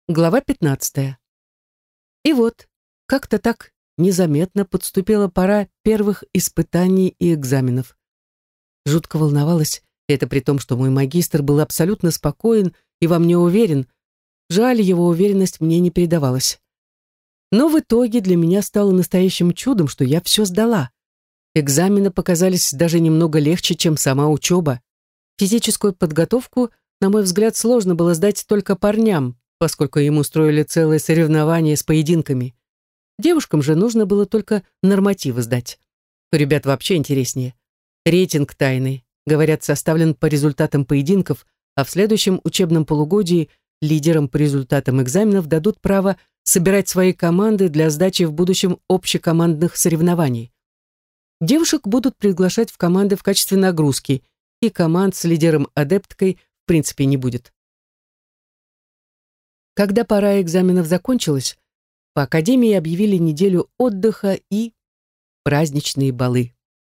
Глава 15. И вот, как-то так незаметно подступила пора первых испытаний и экзаменов. Жутко волновалась, и это при том, что мой магистр был абсолютно спокоен и во мне уверен. Жаль, его уверенность мне не передавалась. Но в итоге для меня стало настоящим чудом, что я все сдала. Экзамены показались даже немного легче, чем сама учеба. Физическую подготовку, на мой взгляд, сложно было сдать только парням, поскольку им устроили целое соревнование с поединками. Девушкам же нужно было только нормативы сдать. У ребят вообще интереснее. Рейтинг тайный, говорят, составлен по результатам поединков, а в следующем учебном полугодии лидерам по результатам экзаменов дадут право собирать свои команды для сдачи в будущем общекомандных соревнований. Девушек будут приглашать в команды в качестве нагрузки, и команд с лидером-адепткой в принципе не будет. Когда пора экзаменов закончилась, по академии объявили неделю отдыха и праздничные балы.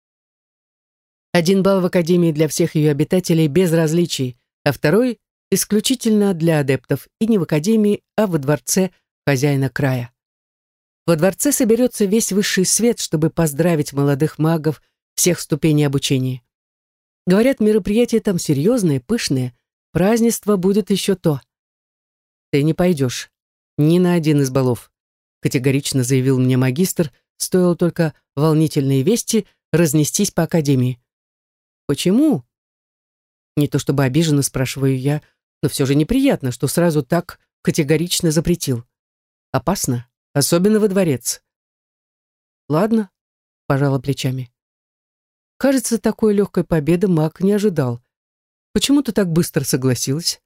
1 балл в академии для всех ее обитателей без различий, а 2 исключительно для адептов, и не в академии, а во дворце хозяина края. Во дворце соберется весь высший свет, чтобы поздравить молодых магов всех ступеней обучения. Говорят, мероприятие там серьезное, пышное, празднество будет еще то. «Ты не пойдешь ни на один из балов», категорично заявил мне магистр, стоило только волнительные вести разнестись по академии. «Почему?» Не то чтобы обиженно спрашиваю я, но все же неприятно, что сразу так категорично запретил. Опасно, особенно во дворец. «Ладно», — пожала плечами. Кажется, такой легкой победы маг не ожидал. Почему ты так быстро согласилась?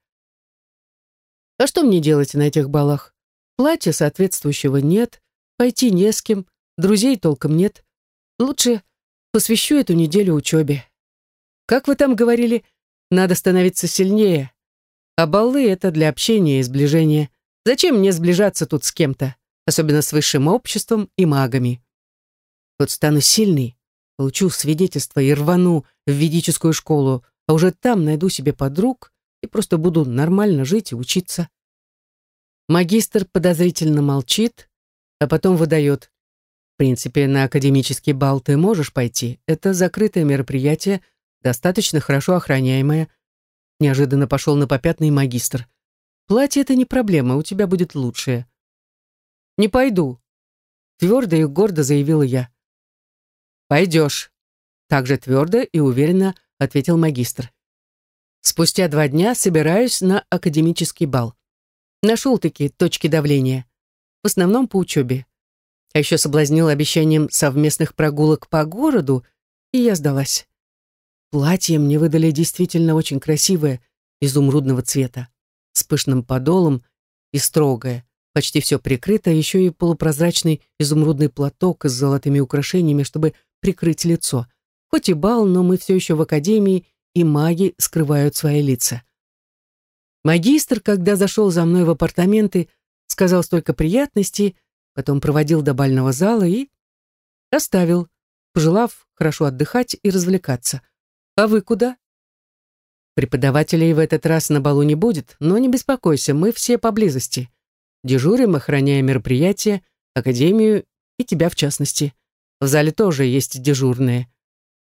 А что мне делать на этих балах? Платья соответствующего нет, пойти не с кем, друзей толком нет. Лучше посвящу эту неделю учебе. Как вы там говорили, надо становиться сильнее. А балы — это для общения и сближения. Зачем мне сближаться тут с кем-то, особенно с высшим обществом и магами? Вот стану сильной, получу свидетельство и рвану в ведическую школу, а уже там найду себе подруг и просто буду нормально жить и учиться. Магистр подозрительно молчит, а потом выдает. В принципе, на академический бал ты можешь пойти. Это закрытое мероприятие, достаточно хорошо охраняемое. Неожиданно пошел на попятный магистр. Платье — это не проблема, у тебя будет лучшее. Не пойду, твердо и гордо заявила я. Пойдешь, также твердо и уверенно ответил магистр. Спустя 2 дня собираюсь на академический бал. Нашел такие точки давления. В основном по учебе. А еще соблазнил обещанием совместных прогулок по городу, и я сдалась. Платье мне выдали действительно очень красивое, изумрудного цвета, с пышным подолом и строгое, почти все прикрыто, еще и полупрозрачный изумрудный платок с золотыми украшениями, чтобы прикрыть лицо. Хоть и бал, но мы все еще в академии, и маги скрывают свои лица. Магистр, когда зашел за мной в апартаменты, сказал столько приятностей, потом проводил до бального зала и оставил, пожелав хорошо отдыхать и развлекаться. А вы куда? Преподавателей в этот раз на балу не будет, но не беспокойся, мы все поблизости. Дежурим, охраняя мероприятие, академию и тебя в частности. В зале тоже есть дежурные.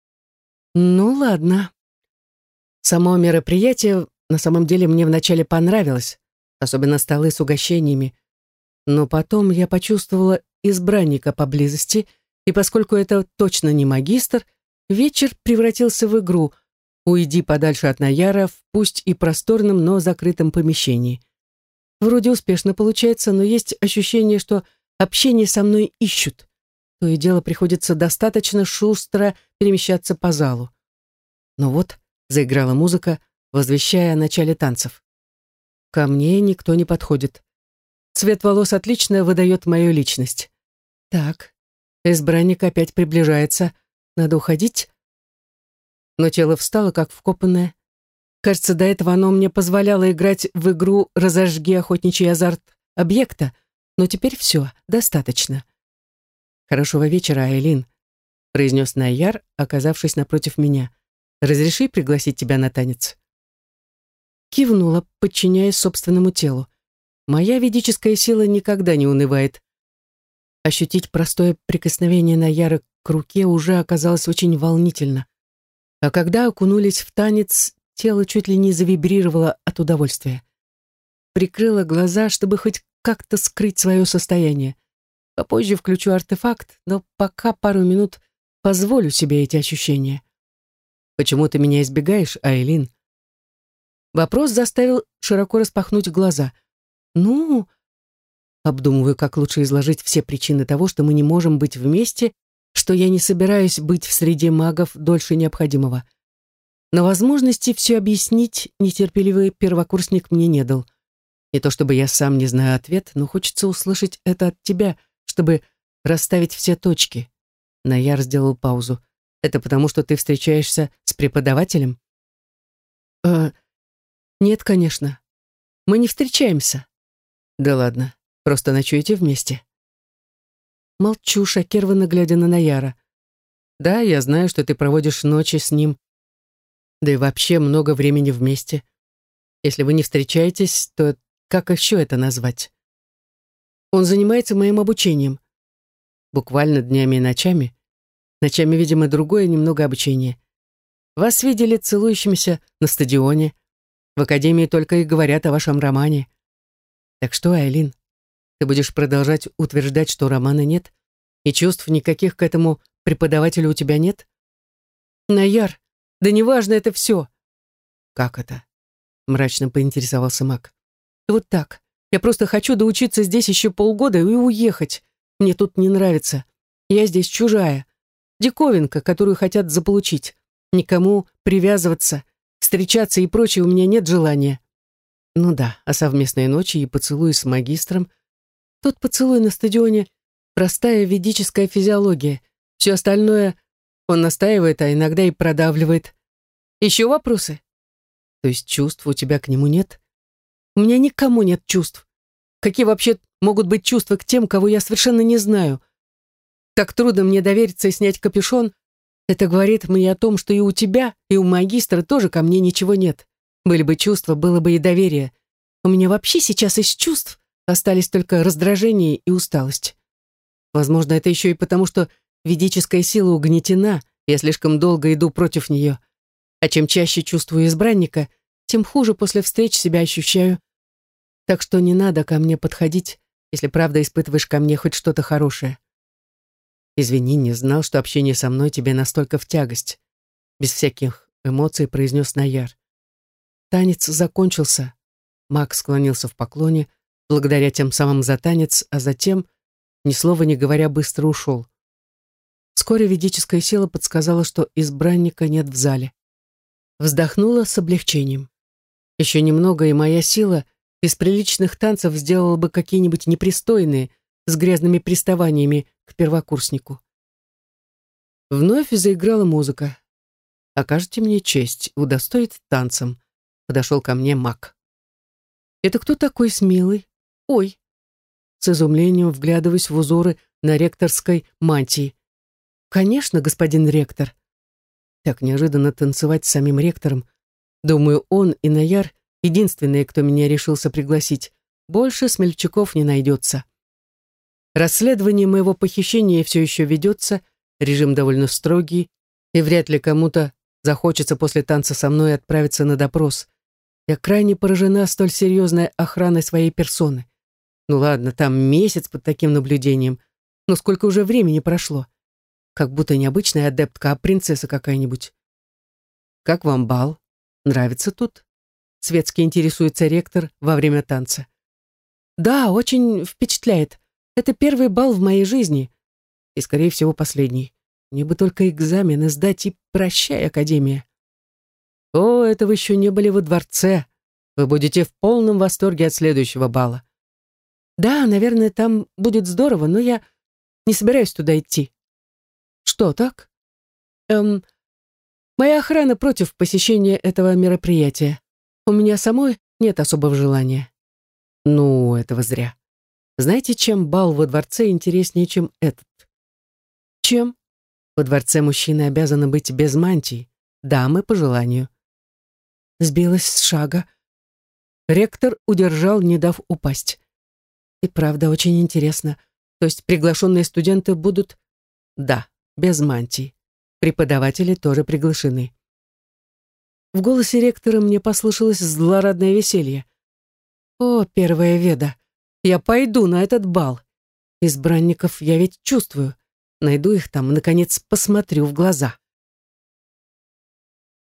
Ну ладно. Само мероприятие на самом деле мне вначале понравилось, особенно столы с угощениями. Но потом я почувствовала избранника поблизости, и поскольку это точно не магистр, вечер превратился в игру «Уйди подальше от Наяра» в пусть и просторном, но закрытом помещении. Вроде успешно получается, но есть ощущение, что общение со мной ищут. То и дело приходится достаточно шустро перемещаться по залу. Но вот заиграла музыка, возвещая о начале танцев. Ко мне никто не подходит. Цвет волос отлично выдает мою личность. Так, избранник опять приближается. Надо уходить. Но тело встало, как вкопанное. Кажется, до этого оно мне позволяло играть в игру «Разожги охотничий азарт объекта», но теперь все, достаточно. «Хорошего вечера, Айлин», — произнес Найяр, оказавшись напротив меня. «Разреши пригласить тебя на танец?» Кивнула, подчиняясь собственному телу. Моя ведическая сила никогда не унывает. Ощутить простое прикосновение Наяры к руке уже оказалось очень волнительно. А когда окунулись в танец, тело чуть ли не завибрировало от удовольствия. Прикрыла глаза, чтобы хоть как-то скрыть свое состояние. Попозже включу артефакт, но пока пару минут позволю себе эти ощущения. «Почему ты меня избегаешь, Айлин?» Вопрос заставил широко распахнуть глаза. «Ну...» Обдумываю, как лучше изложить все причины того, что мы не можем быть вместе, что я не собираюсь быть в среде магов дольше необходимого. Но возможности все объяснить нетерпеливый первокурсник мне не дал. Не то чтобы я сам не знаю ответ, но хочется услышать это от тебя, чтобы расставить все точки. Наяр сделал паузу. Это потому, что ты встречаешься с преподавателем? Нет, конечно. Мы не встречаемся. Да ладно, просто ночуете вместе. Молчу, шокированно глядя на Наяра. Да, я знаю, что ты проводишь ночи с ним, да и вообще много времени вместе. Если вы не встречаетесь, то как еще это назвать? Он занимается моим обучением. Буквально днями и ночами. Ночами, видимо, другое немного обучение. Вас видели целующимися на стадионе. В академии только и говорят о вашем романе. Так что, Айлин, ты будешь продолжать утверждать, что романа нет, и чувств никаких к этому преподавателю у тебя нет? Наяр, да неважно это все. Как это? Мрачно поинтересовался маг. Вот так. Я просто хочу доучиться здесь еще полгода и уехать. Мне тут не нравится. Я здесь чужая. Диковинка, которую хотят заполучить. Никому привязываться, встречаться и прочее у меня нет желания. Ну да, а совместные ночи и поцелуи с магистром. Тот поцелуй на стадионе — простая ведическая физиология. Все остальное он настаивает, а иногда и продавливает. Еще вопросы? То есть чувств у тебя к нему нет? У меня никому нет чувств. Какие вообще могут быть чувства к тем, кого я совершенно не знаю? Так трудно мне довериться и снять капюшон. Это говорит мне о том, что и у тебя, и у магистра тоже ко мне ничего нет. Были бы чувства, было бы и доверие. У меня вообще сейчас из чувств остались только раздражение и усталость. Возможно, это еще и потому, что ведическая сила угнетена, я слишком долго иду против нее. А чем чаще чувствую избранника, тем хуже после встреч себя ощущаю. Так что не надо ко мне подходить, если правда испытываешь ко мне хоть что-то хорошее. Извини, не знал, что общение со мной тебе настолько в тягость. Без всяких эмоций произнес Наяр. Танец закончился. Маг склонился в поклоне, благодаря тем самым за танец, а затем, ни слова не говоря, быстро ушел. Вскоре ведическая сила подсказала, что избранника нет в зале. Вздохнула с облегчением. Еще немного, и моя сила из приличных танцев сделала бы какие-нибудь непристойные, с грязными приставаниями к первокурснику. Вновь заиграла музыка. «Окажите мне честь, удостоить танцем», — подошел ко мне маг. «Это кто такой смелый? Ой!» С изумлением вглядываясь в узоры на ректорской мантии. «Конечно, господин ректор». Так неожиданно танцевать с самим ректором. Думаю, он и Наяр — единственные, кто меня решился пригласить. Больше смельчаков не найдется. Расследование моего похищения все еще ведется, режим довольно строгий, и вряд ли кому-то захочется после танца со мной отправиться на допрос. Я крайне поражена столь серьезной охраной своей персоны. Ну ладно, там месяц под таким наблюдением, но сколько уже времени прошло. Как будто не обычная адептка, а принцесса какая-нибудь. «Как вам бал? Нравится тут?» Светски интересуется ректор во время танца. «Да, очень впечатляет. Это первый бал в моей жизни. И, скорее всего, последний. Мне бы только экзамены сдать и прощай, Академия». «О, это вы еще не были во дворце. Вы будете в полном восторге от следующего бала». «Да, наверное, там будет здорово, но я не собираюсь туда идти». «Что так?» Моя охрана против посещения этого мероприятия. У меня самой нет особого желания». «Ну, этого зря. Знаете, чем бал во дворце интереснее, чем этот?» «Чем?» «Во дворце мужчины обязаны быть без мантии, дамы по желанию». Сбилась с шага. Ректор удержал, не дав упасть. И правда, очень интересно. То есть приглашенные студенты будут... Да, без мантий. Преподаватели тоже приглашены. В голосе ректора мне послышалось злорадное веселье. О, первая Веда, я пойду на этот бал. Избранников я ведь чувствую. Найду их там, наконец, посмотрю в глаза.